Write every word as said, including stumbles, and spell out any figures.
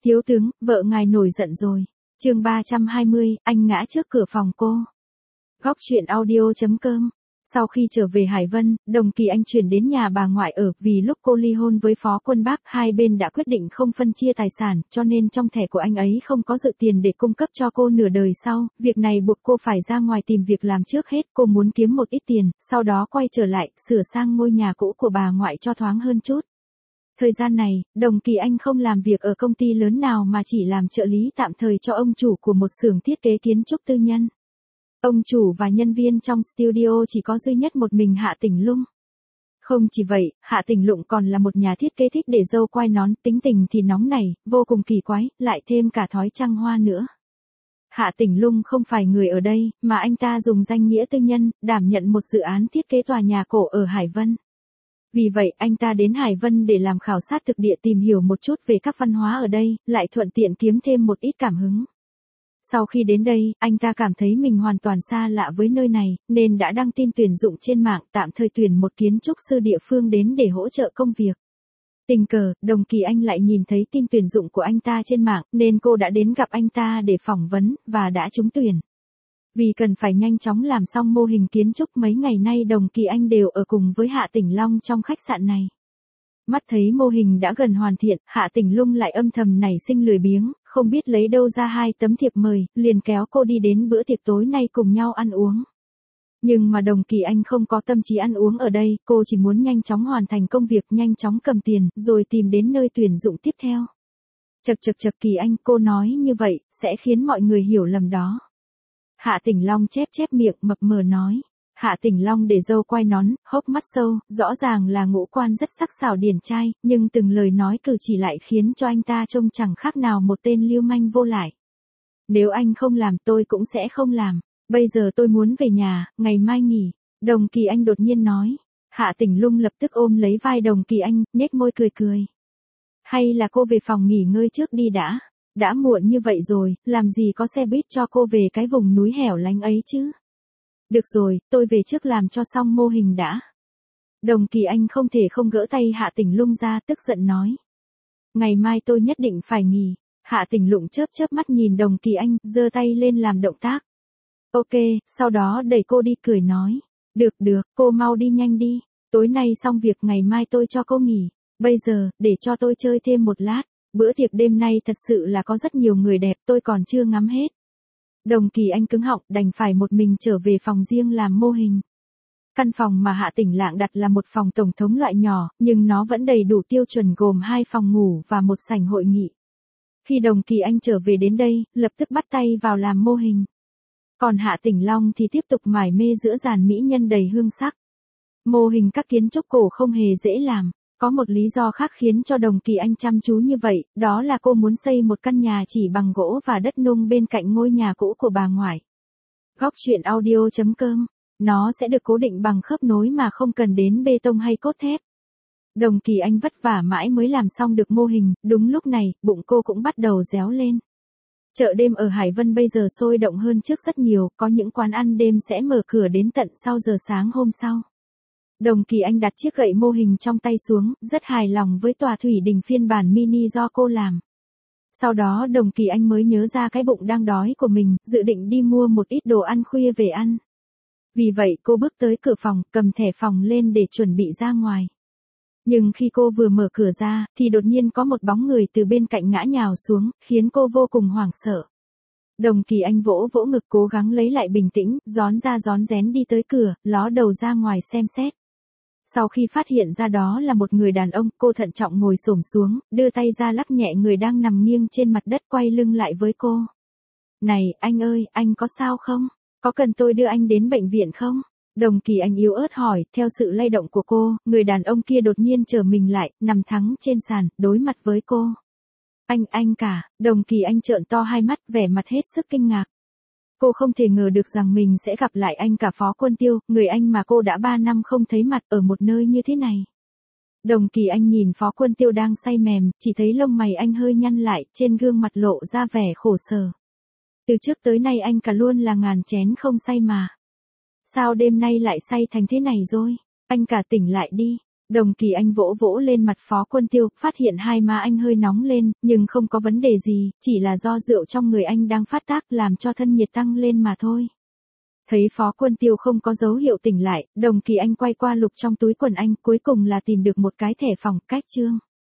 Thiếu tướng, vợ ngài nổi giận rồi. Chương ba trăm hai mươi, anh ngã trước cửa phòng cô. Góc truyện audio chấm com. Sau khi trở về Hải Vân, Đồng Kỳ Anh chuyển đến nhà bà ngoại ở, vì lúc cô ly hôn với Phó Quân Bác, hai bên đã quyết định không phân chia tài sản, cho nên trong thẻ của anh ấy không có dự tiền để cung cấp cho cô nửa đời sau, việc này buộc cô phải ra ngoài tìm việc làm trước hết, cô muốn kiếm một ít tiền, sau đó quay trở lại, sửa sang ngôi nhà cũ của bà ngoại cho thoáng hơn chút. Thời gian này, Đồng Kỳ Anh không làm việc ở công ty lớn nào mà chỉ làm trợ lý tạm thời cho ông chủ của một xưởng thiết kế kiến trúc tư nhân. Ông chủ và nhân viên trong studio chỉ có duy nhất một mình Hạ Tỉnh Lung. Không chỉ vậy, Hạ Tỉnh Lung còn là một nhà thiết kế thích để dâu quai nón, tính tình thì nóng nảy, vô cùng kỳ quái, lại thêm cả thói trăng hoa nữa. Hạ Tỉnh Lung không phải người ở đây, mà anh ta dùng danh nghĩa tư nhân, đảm nhận một dự án thiết kế tòa nhà cổ ở Hải Vân. Vì vậy, anh ta đến Hải Vân để làm khảo sát thực địa, tìm hiểu một chút về các văn hóa ở đây, lại thuận tiện kiếm thêm một ít cảm hứng. Sau khi đến đây, anh ta cảm thấy mình hoàn toàn xa lạ với nơi này, nên đã đăng tin tuyển dụng trên mạng, tạm thời tuyển một kiến trúc sư địa phương đến để hỗ trợ công việc. Tình cờ, Đồng Kỳ Anh lại nhìn thấy tin tuyển dụng của anh ta trên mạng, nên cô đã đến gặp anh ta để phỏng vấn, và đã trúng tuyển. Vì cần phải nhanh chóng làm xong mô hình kiến trúc, mấy ngày nay Đồng Kỳ Anh đều ở cùng với Hạ Tỉnh Long trong khách sạn này. Mắt thấy mô hình đã gần hoàn thiện, Hạ Tỉnh Lung lại âm thầm nảy sinh lười biếng, không biết lấy đâu ra hai tấm thiệp mời, liền kéo cô đi đến bữa tiệc tối nay cùng nhau ăn uống. Nhưng mà Đồng Kỳ Anh không có tâm trí ăn uống ở đây, cô chỉ muốn nhanh chóng hoàn thành công việc, nhanh chóng cầm tiền, rồi tìm đến nơi tuyển dụng tiếp theo. Chậc chậc chậc Kỳ Anh, cô nói như vậy, sẽ khiến mọi người hiểu lầm đó. Hạ Tỉnh Long chép chép miệng, mập mờ nói. Hạ Tỉnh Long để râu quai nón, hốc mắt sâu, rõ ràng là ngũ quan rất sắc sảo điển trai, nhưng từng lời nói cử chỉ lại khiến cho anh ta trông chẳng khác nào một tên lưu manh vô lại. Nếu anh không làm tôi cũng sẽ không làm, bây giờ tôi muốn về nhà, ngày mai nghỉ, Đồng Kỳ Anh đột nhiên nói. Hạ Tỉnh Lung lập tức ôm lấy vai Đồng Kỳ Anh, nhếch môi cười cười. Hay là cô về phòng nghỉ ngơi trước đi đã, đã muộn như vậy rồi, làm gì có xe buýt cho cô về cái vùng núi hẻo lánh ấy chứ. Được rồi, tôi về trước làm cho xong mô hình đã. Đồng Kỳ Anh không thể không gỡ tay Hạ Tỉnh Lung ra, tức giận nói. Ngày mai tôi nhất định phải nghỉ. Hạ Tỉnh Lung chớp chớp mắt nhìn Đồng Kỳ Anh, giơ tay lên làm động tác. Ok, sau đó đẩy cô đi, cười nói. Được được, cô mau đi nhanh đi. Tối nay xong việc, ngày mai tôi cho cô nghỉ. Bây giờ, để cho tôi chơi thêm một lát. Bữa tiệc đêm nay thật sự là có rất nhiều người đẹp, tôi còn chưa ngắm hết. Đồng Kỳ Anh cứng họng, đành phải một mình trở về phòng riêng làm mô hình. Căn phòng mà Hạ Tỉnh Lạng đặt là một phòng tổng thống loại nhỏ, nhưng nó vẫn đầy đủ tiêu chuẩn, gồm hai phòng ngủ và một sảnh hội nghị. Khi Đồng Kỳ Anh trở về đến đây, lập tức bắt tay vào làm mô hình. Còn Hạ Tỉnh Long thì tiếp tục mải mê giữa dàn mỹ nhân đầy hương sắc. Mô hình các kiến trúc cổ không hề dễ làm. Có một lý do khác khiến cho Đồng Kỳ Anh chăm chú như vậy, đó là cô muốn xây một căn nhà chỉ bằng gỗ và đất nung bên cạnh ngôi nhà cũ của bà ngoại. Góc truyện audio chấm com. Nó sẽ được cố định bằng khớp nối mà không cần đến bê tông hay cốt thép. Đồng Kỳ Anh vất vả mãi mới làm xong được mô hình, đúng lúc này, bụng cô cũng bắt đầu réo lên. Chợ đêm ở Hải Vân bây giờ sôi động hơn trước rất nhiều, có những quán ăn đêm sẽ mở cửa đến tận sau giờ sáng hôm sau. Đồng Kỳ Anh đặt chiếc gậy mô hình trong tay xuống, rất hài lòng với tòa thủy đình phiên bản mini do cô làm. Sau đó Đồng Kỳ Anh mới nhớ ra cái bụng đang đói của mình, dự định đi mua một ít đồ ăn khuya về ăn. Vì vậy cô bước tới cửa phòng, cầm thẻ phòng lên để chuẩn bị ra ngoài. Nhưng khi cô vừa mở cửa ra, thì đột nhiên có một bóng người từ bên cạnh ngã nhào xuống, khiến cô vô cùng hoảng sợ. Đồng Kỳ Anh vỗ vỗ ngực, cố gắng lấy lại bình tĩnh, rón ra rón rén đi tới cửa, ló đầu ra ngoài xem xét. Sau khi phát hiện ra đó là một người đàn ông, cô thận trọng ngồi xổm xuống, đưa tay ra lắc nhẹ người đang nằm nghiêng trên mặt đất, quay lưng lại với cô. Này, anh ơi, anh có sao không? Có cần tôi đưa anh đến bệnh viện không? Đồng Kỳ Anh yếu ớt hỏi, theo sự lay động của cô, người đàn ông kia đột nhiên trở mình lại, nằm thẳng trên sàn, đối mặt với cô. Anh, anh cả, Đồng Kỳ Anh trợn to hai mắt, vẻ mặt hết sức kinh ngạc. Cô không thể ngờ được rằng mình sẽ gặp lại anh cả Phó Quân Tiêu, người anh mà cô đã ba năm không thấy mặt ở một nơi như thế này. Đồng Kỳ Anh nhìn Phó Quân Tiêu đang say mềm, chỉ thấy lông mày anh hơi nhăn lại, trên gương mặt lộ ra vẻ khổ sở. Từ trước tới nay anh cả luôn là ngàn chén không say mà. Sao đêm nay lại say thành thế này rồi? Anh cả tỉnh lại đi. Đồng Kỳ Anh vỗ vỗ lên mặt Phó Quân Tiêu, phát hiện hai má anh hơi nóng lên, nhưng không có vấn đề gì, chỉ là do rượu trong người anh đang phát tác làm cho thân nhiệt tăng lên mà thôi. Thấy Phó Quân Tiêu không có dấu hiệu tỉnh lại, Đồng Kỳ Anh quay qua lục trong túi quần anh, cuối cùng là tìm được một cái thẻ phòng, cách trương.